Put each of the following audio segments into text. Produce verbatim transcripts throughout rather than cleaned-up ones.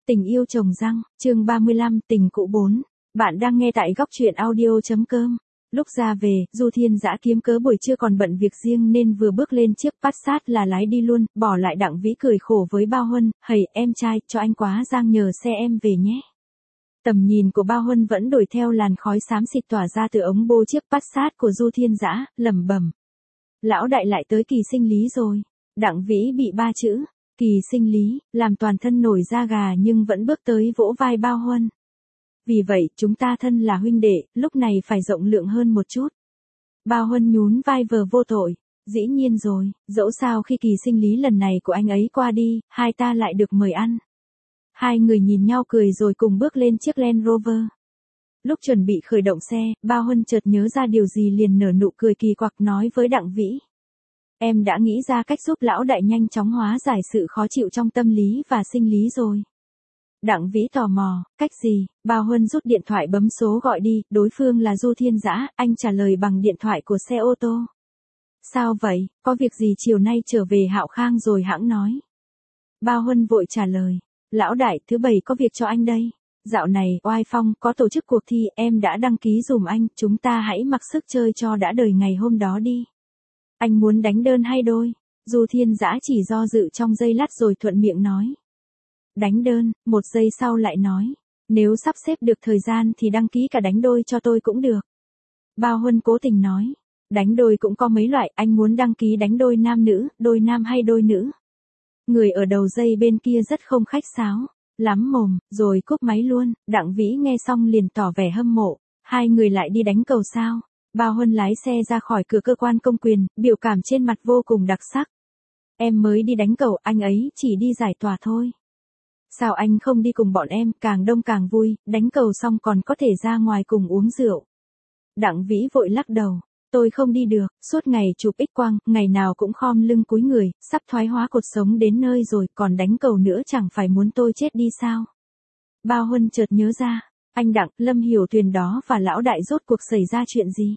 Tình yêu trồng răng, chương ba mươi lăm, tình cũ bốn. Bạn đang nghe tại góc truyện audio.com. Lúc ra về, Du Thiên Dã kiếm cớ buổi trưa còn bận việc riêng nên vừa bước lên chiếc Passat là lái đi luôn, bỏ lại Đặng Vĩ cười khổ với Bao Huân, "Hầy, em trai, cho anh quá giang nhờ xe em về nhé." Tầm nhìn của Bao Huân vẫn đuổi theo làn khói xám xịt tỏa ra từ ống bô chiếc Passat của Du Thiên Dã, lẩm bẩm: "Lão đại lại tới kỳ sinh lý rồi." Đặng Vĩ bị ba chữ kỳ sinh lý làm toàn thân nổi da gà nhưng vẫn bước tới vỗ vai Bao Huân. "Vì vậy, chúng ta thân là huynh đệ, lúc này phải rộng lượng hơn một chút." Bao Huân nhún vai vờ vô tội: "Dĩ nhiên rồi, dẫu sao khi kỳ sinh lý lần này của anh ấy qua đi, hai ta lại được mời ăn." Hai người nhìn nhau cười rồi cùng bước lên chiếc Land Rover. Lúc chuẩn bị khởi động xe, Bao Huân chợt nhớ ra điều gì liền nở nụ cười kỳ quặc nói với Đặng Vĩ: "Em đã nghĩ ra cách giúp lão đại nhanh chóng hóa giải sự khó chịu trong tâm lý và sinh lý rồi." Đặng Vĩ tò mò: "Cách gì?" Bao Huân rút điện thoại bấm số gọi đi, đối phương là Du Thiên Dã, anh trả lời bằng điện thoại của xe ô tô. "Sao vậy, có việc gì chiều nay trở về Hạo Khang rồi hãng nói." Bao Huân vội trả lời: "Lão đại, thứ bảy có việc cho anh đây. Dạo này, Oai Phong có tổ chức cuộc thi, em đã đăng ký dùm anh, chúng ta hãy mặc sức chơi cho đã đời ngày hôm đó đi." "Anh muốn đánh đơn hay đôi?" Du Thiên Dã chỉ do dự trong giây lát rồi thuận miệng nói: "Đánh đơn." Một giây sau lại nói: "Nếu sắp xếp được thời gian thì đăng ký cả đánh đôi cho tôi cũng được." Bao Huân cố tình nói: "Đánh đôi cũng có mấy loại, anh muốn đăng ký đánh đôi nam nữ, đôi nam hay đôi nữ?" Người ở đầu dây bên kia rất không khách sáo, lắm mồm, rồi cúp máy luôn. Đặng Vĩ nghe xong liền tỏ vẻ hâm mộ: "Hai người lại đi đánh cầu sao?" Bao Huân lái xe ra khỏi cửa cơ quan công quyền, biểu cảm trên mặt vô cùng đặc sắc: "Em mới đi đánh cầu, anh ấy chỉ đi giải tỏa thôi." "Sao anh không đi cùng bọn em, càng đông càng vui, đánh cầu xong còn có thể ra ngoài cùng uống rượu." Đặng Vĩ vội lắc đầu: "Tôi không đi được, suốt ngày chụp X quang, ngày nào cũng khom lưng cúi người, sắp thoái hóa cột sống đến nơi rồi, còn đánh cầu nữa chẳng phải muốn tôi chết đi sao?" Bao Huân chợt nhớ ra: "Anh Đặng, Lâm Hiểu Tuyền đó và lão đại rốt cuộc xảy ra chuyện gì?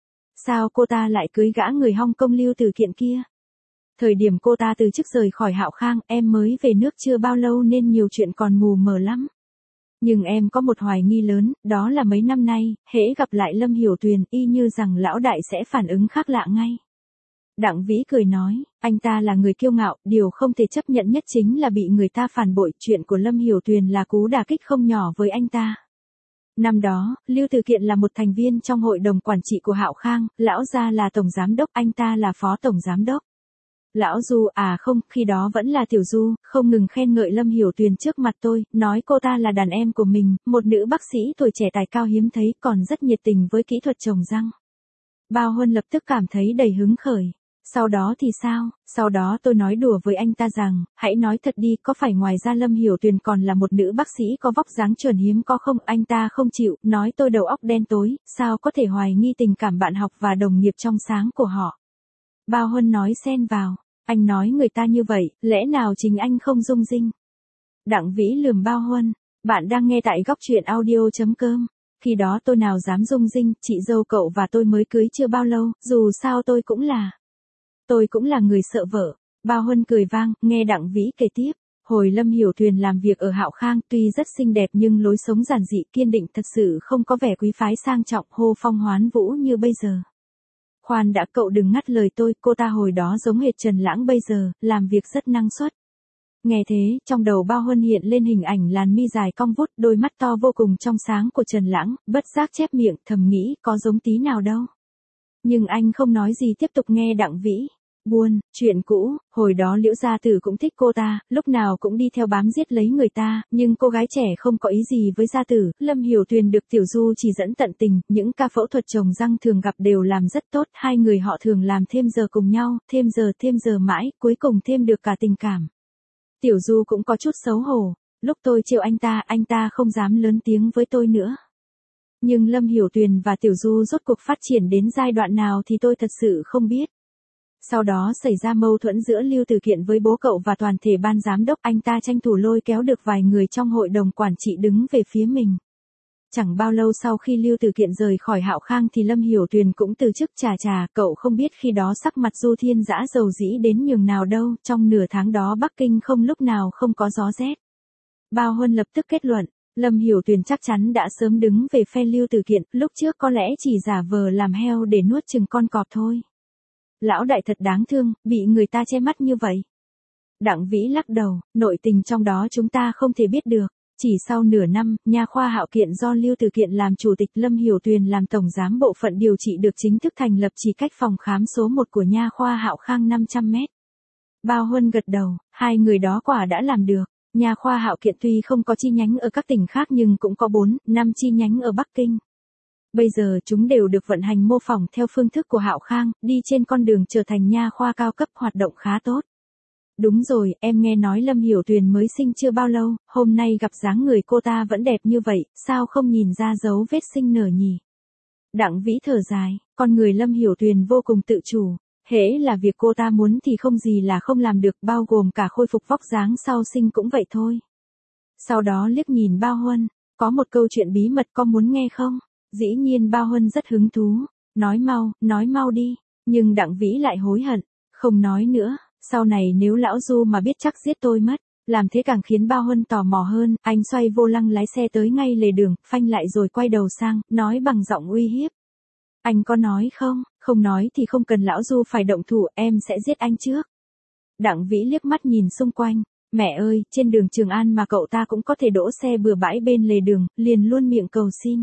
Sao cô ta lại cưới gã người Hong Kong Lưu Từ Kiện kia? Thời điểm cô ta từ chức rời khỏi Hạo Khang, em mới về nước chưa bao lâu nên nhiều chuyện còn mù mờ lắm. Nhưng em có một hoài nghi lớn, đó là mấy năm nay, hễ gặp lại Lâm Hiểu Tuyền, y như rằng lão đại sẽ phản ứng khác lạ ngay." Đặng Vĩ cười nói: "Anh ta là người kiêu ngạo, điều không thể chấp nhận nhất chính là bị người ta phản bội, chuyện của Lâm Hiểu Tuyền là cú đả kích không nhỏ với anh ta. Năm đó, Lưu Từ Kiện là một thành viên trong hội đồng quản trị của Hạo Khang, lão gia là tổng giám đốc, anh ta là phó tổng giám đốc. Lão Du, à không, khi đó vẫn là Tiểu Du, không ngừng khen ngợi Lâm Hiểu Tuyền trước mặt tôi, nói cô ta là đàn em của mình, một nữ bác sĩ tuổi trẻ tài cao hiếm thấy, còn rất nhiệt tình với kỹ thuật trồng răng." Bao Huân lập tức cảm thấy đầy hứng khởi. "Sau đó thì sao?" "Sau đó tôi nói đùa với anh ta rằng, hãy nói thật đi, có phải ngoài ra Lâm Hiểu Tuyền còn là một nữ bác sĩ có vóc dáng chuẩn hiếm có không?" Anh ta không chịu, nói tôi đầu óc đen tối, sao có thể hoài nghi tình cảm bạn học và đồng nghiệp trong sáng của họ. Bao Huân nói xen vào: "Anh nói người ta như vậy, lẽ nào chính anh không rung rinh?" Đặng Vĩ lườm Bao Huân: "Bạn đang nghe tại góc truyện audio.com. Khi đó tôi nào dám rung rinh, chị dâu cậu và tôi mới cưới chưa bao lâu, dù sao tôi cũng là... Tôi cũng là người sợ vợ." Bao Huân cười vang, nghe Đặng Vĩ kể tiếp: "Hồi Lâm Hiểu Tuyền làm việc ở Hạo Khang, tuy rất xinh đẹp nhưng lối sống giản dị, kiên định, thật sự không có vẻ quý phái sang trọng, hô phong hoán vũ như bây giờ." "Khoan đã, cậu đừng ngắt lời tôi, cô ta hồi đó giống hệt Trần Lãng bây giờ, làm việc rất năng suất." Nghe thế, trong đầu Bao Huân hiện lên hình ảnh làn mi dài cong vút, đôi mắt to vô cùng trong sáng của Trần Lãng, bất giác chép miệng, thầm nghĩ, có giống tí nào đâu. Nhưng anh không nói gì, tiếp tục nghe Đặng Vĩ: "Buồn, chuyện cũ, hồi đó Liễu Gia Tử cũng thích cô ta, lúc nào cũng đi theo bám giết lấy người ta, nhưng cô gái trẻ không có ý gì với Gia Tử, Lâm Hiểu Tuyền được Tiểu Du chỉ dẫn tận tình, những ca phẫu thuật trồng răng thường gặp đều làm rất tốt, hai người họ thường làm thêm giờ cùng nhau, thêm giờ thêm giờ mãi, cuối cùng thêm được cả tình cảm. Tiểu Du cũng có chút xấu hổ, lúc tôi trêu anh ta, anh ta không dám lớn tiếng với tôi nữa. Nhưng Lâm Hiểu Tuyền và Tiểu Du rốt cuộc phát triển đến giai đoạn nào thì tôi thật sự không biết. Sau đó xảy ra mâu thuẫn giữa Lưu Từ Kiện với bố cậu và toàn thể ban giám đốc, anh ta tranh thủ lôi kéo được vài người trong hội đồng quản trị đứng về phía mình. Chẳng bao lâu sau khi Lưu Từ Kiện rời khỏi Hạo Khang thì Lâm Hiểu Tuyền cũng từ chức. Chà chà, cậu không biết khi đó sắc mặt Du Thiên Dã dầu dĩ đến nhường nào đâu, trong nửa tháng đó Bắc Kinh không lúc nào không có gió rét. Bao Huân lập tức kết luận, Lâm Hiểu Tuyền chắc chắn đã sớm đứng về phe Lưu Tử Kiện, lúc trước có lẽ chỉ giả vờ làm heo để nuốt chừng con cọp thôi. Lão đại thật đáng thương, bị người ta che mắt như vậy. Đặng Vĩ lắc đầu, nội tình trong đó chúng ta không thể biết được. Chỉ sau nửa năm, nha khoa Hạo Kiện do Lưu Tử Kiện làm chủ tịch, Lâm Hiểu Tuyền làm tổng giám bộ phận điều trị được chính thức thành lập chỉ cách phòng khám số một của nha khoa Hạo Khang năm trăm mét. Bao Huân gật đầu, hai người đó quả đã làm được. Nha khoa Hạo Kiện tuy không có chi nhánh ở các tỉnh khác nhưng cũng có bốn, năm chi nhánh ở Bắc Kinh. Bây giờ chúng đều được vận hành mô phỏng theo phương thức của Hạo Khang, đi trên con đường trở thành nha khoa cao cấp, hoạt động khá tốt. Đúng rồi, em nghe nói Lâm Hiểu Tuyền mới sinh chưa bao lâu, hôm nay gặp dáng người cô ta vẫn đẹp như vậy, sao không nhìn ra dấu vết sinh nở nhỉ? Đặng Vĩ thở dài, con người Lâm Hiểu Tuyền vô cùng tự chủ, hễ là việc cô ta muốn thì không gì là không làm được, bao gồm cả khôi phục vóc dáng sau sinh cũng vậy thôi. Sau đó liếc nhìn Bao Huân, có một câu chuyện bí mật có muốn nghe không? Dĩ nhiên Bao Huân rất hứng thú, nói mau, nói mau đi, nhưng Đặng Vĩ lại hối hận, không nói nữa. Sau này nếu lão Du mà biết chắc giết tôi mất, làm thế càng khiến Bao Huân tò mò hơn, anh xoay vô lăng lái xe tới ngay lề đường, phanh lại rồi quay đầu sang, nói bằng giọng uy hiếp. Anh có nói không, không nói thì không cần lão Du phải động thủ, em sẽ giết anh trước. Đặng Vĩ liếc mắt nhìn xung quanh, mẹ ơi, trên đường Trường An mà cậu ta cũng có thể đỗ xe bừa bãi bên lề đường, liền luôn miệng cầu xin.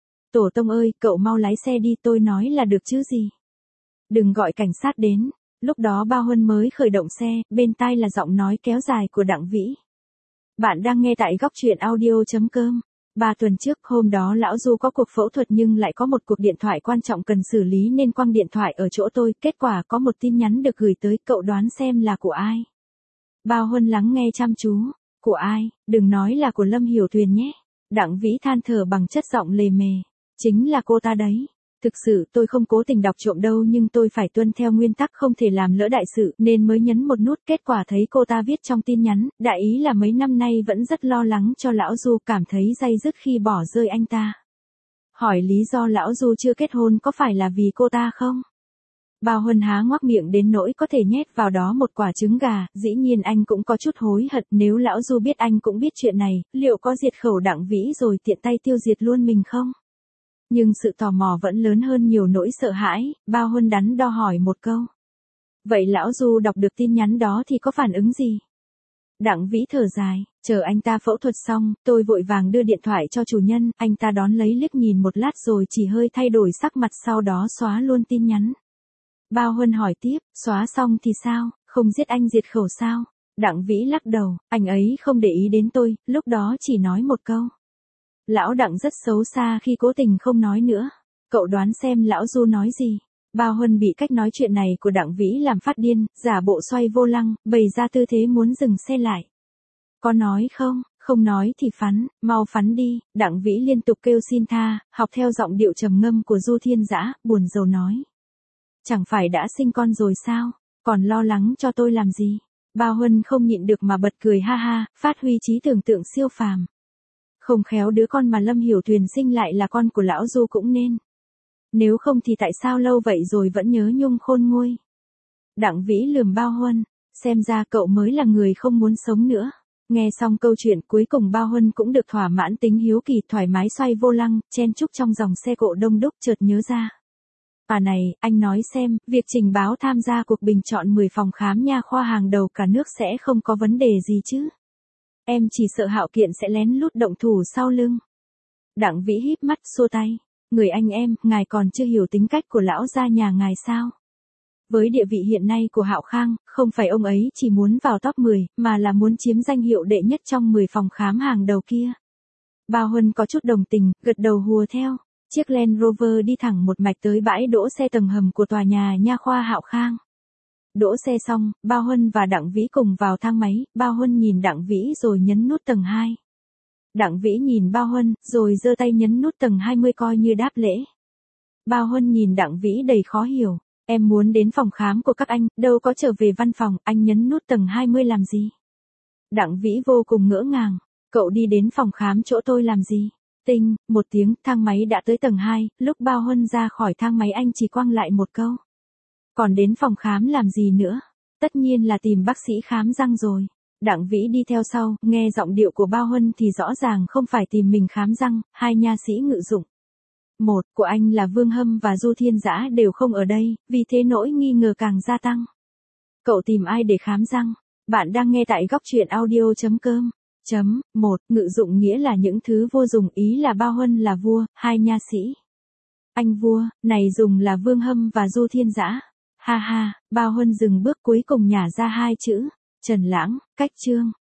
Tổ tông ơi, cậu mau lái xe đi, tôi nói là được chứ gì. Đừng gọi cảnh sát đến. Lúc đó Bao Huân mới khởi động xe, bên tai là giọng nói kéo dài của Đặng Vĩ. Bạn đang nghe tại góc truyện audio chấm com. Ba tuần trước, hôm đó lão Du có cuộc phẫu thuật nhưng lại có một cuộc điện thoại quan trọng cần xử lý nên quăng điện thoại ở chỗ tôi, kết quả có một tin nhắn được gửi tới, cậu đoán xem là của ai. Bao Huân lắng nghe chăm chú, của ai, đừng nói là của Lâm Hiểu Tuyền nhé. Đặng Vĩ than thở bằng chất giọng lề mề, chính là cô ta đấy. Thực sự tôi không cố tình đọc trộm đâu, nhưng tôi phải tuân theo nguyên tắc không thể làm lỡ đại sự nên mới nhấn một nút, kết quả thấy cô ta viết trong tin nhắn, đại ý là mấy năm nay vẫn rất lo lắng cho lão Du, cảm thấy day dứt khi bỏ rơi anh ta. Hỏi lý do lão Du chưa kết hôn có phải là vì cô ta không? Bao Huân há ngoác miệng đến nỗi có thể nhét vào đó một quả trứng gà, dĩ nhiên anh cũng có chút hối hận, nếu lão Du biết anh cũng biết chuyện này, liệu có diệt khẩu Đặng Vĩ rồi tiện tay tiêu diệt luôn mình không? Nhưng sự tò mò vẫn lớn hơn nhiều nỗi sợ hãi, Bao Huân đắn đo hỏi một câu. Vậy lão Du đọc được tin nhắn đó thì có phản ứng gì? Đặng Vĩ thở dài, chờ anh ta phẫu thuật xong, tôi vội vàng đưa điện thoại cho chủ nhân, anh ta đón lấy liếc nhìn một lát rồi chỉ hơi thay đổi sắc mặt, sau đó xóa luôn tin nhắn. Bao Huân hỏi tiếp, xóa xong thì sao, không giết anh diệt khẩu sao? Đặng Vĩ lắc đầu, anh ấy không để ý đến tôi, lúc đó chỉ nói một câu. Lão Đặng rất xấu xa khi cố tình không nói nữa. Cậu đoán xem lão Du nói gì? Bao Huân bị cách nói chuyện này của Đặng Vĩ làm phát điên, giả bộ xoay vô lăng, bày ra tư thế muốn dừng xe lại. Có nói không? Không nói thì phắn, mau phắn đi. Đặng Vĩ liên tục kêu xin tha, học theo giọng điệu trầm ngâm của Du Thiên Dã, buồn rầu nói. Chẳng phải đã sinh con rồi sao? Còn lo lắng cho tôi làm gì? Bao Huân không nhịn được mà bật cười ha ha, phát huy trí tưởng tượng siêu phàm. Không khéo đứa con mà Lâm Hiểu Tuyền sinh lại là con của lão Du cũng nên. Nếu không thì tại sao lâu vậy rồi vẫn nhớ nhung khôn nguôi. Đặng Vĩ lườm Bao Huân, xem ra cậu mới là người không muốn sống nữa. Nghe xong câu chuyện cuối cùng Bao Huân cũng được thỏa mãn tính hiếu kỳ, thoải mái xoay vô lăng, chen chúc trong dòng xe cộ đông đúc, chợt nhớ ra. À này, anh nói xem, việc trình báo tham gia cuộc bình chọn mười phòng khám nha khoa hàng đầu cả nước sẽ không có vấn đề gì chứ? Em chỉ sợ Hạo Kiện sẽ lén lút động thủ sau lưng. Đặng Vĩ híp mắt xua tay. Người anh em, ngài còn chưa hiểu tính cách của lão gia nhà ngài sao? Với địa vị hiện nay của Hạo Khang, không phải ông ấy chỉ muốn vào top mười, mà là muốn chiếm danh hiệu đệ nhất trong mười phòng khám hàng đầu kia. Bao Huân có chút đồng tình, gật đầu hùa theo. Chiếc Land Rover đi thẳng một mạch tới bãi đỗ xe tầng hầm của tòa nhà nha khoa Hạo Khang. Đỗ xe xong, Bao Huân và Đặng Vĩ cùng vào thang máy, Bao Huân nhìn Đặng Vĩ rồi nhấn nút tầng hai. Đặng Vĩ nhìn Bao Huân, rồi giơ tay nhấn nút tầng hai mươi coi như đáp lễ. Bao Huân nhìn Đặng Vĩ đầy khó hiểu, em muốn đến phòng khám của các anh, đâu có trở về văn phòng, anh nhấn nút tầng hai mươi làm gì? Đặng Vĩ vô cùng ngỡ ngàng, cậu đi đến phòng khám chỗ tôi làm gì? Tinh, một tiếng, thang máy đã tới tầng hai, lúc Bao Huân ra khỏi thang máy anh chỉ quăng lại một câu. Còn đến phòng khám làm gì nữa? Tất nhiên là tìm bác sĩ khám răng rồi. Đặng Vĩ đi theo sau, nghe giọng điệu của Bao Huân thì rõ ràng không phải tìm mình khám răng, hai nha sĩ ngự dụng. Một, của anh là Vương Hâm và Du Thiên Dã đều không ở đây, vì thế nỗi nghi ngờ càng gia tăng. Cậu tìm ai để khám răng? Bạn đang nghe tại góc truyện audio.com. Chấm, một, ngự dụng nghĩa là những thứ vô dụng, ý là Bao Huân là vua, hai nha sĩ. Anh vua, này dùng là Vương Hâm và Du Thiên Dã. Ha ha, Bao Huân dừng bước cuối cùng nhả ra hai chữ, Trần Lãng, cách chương.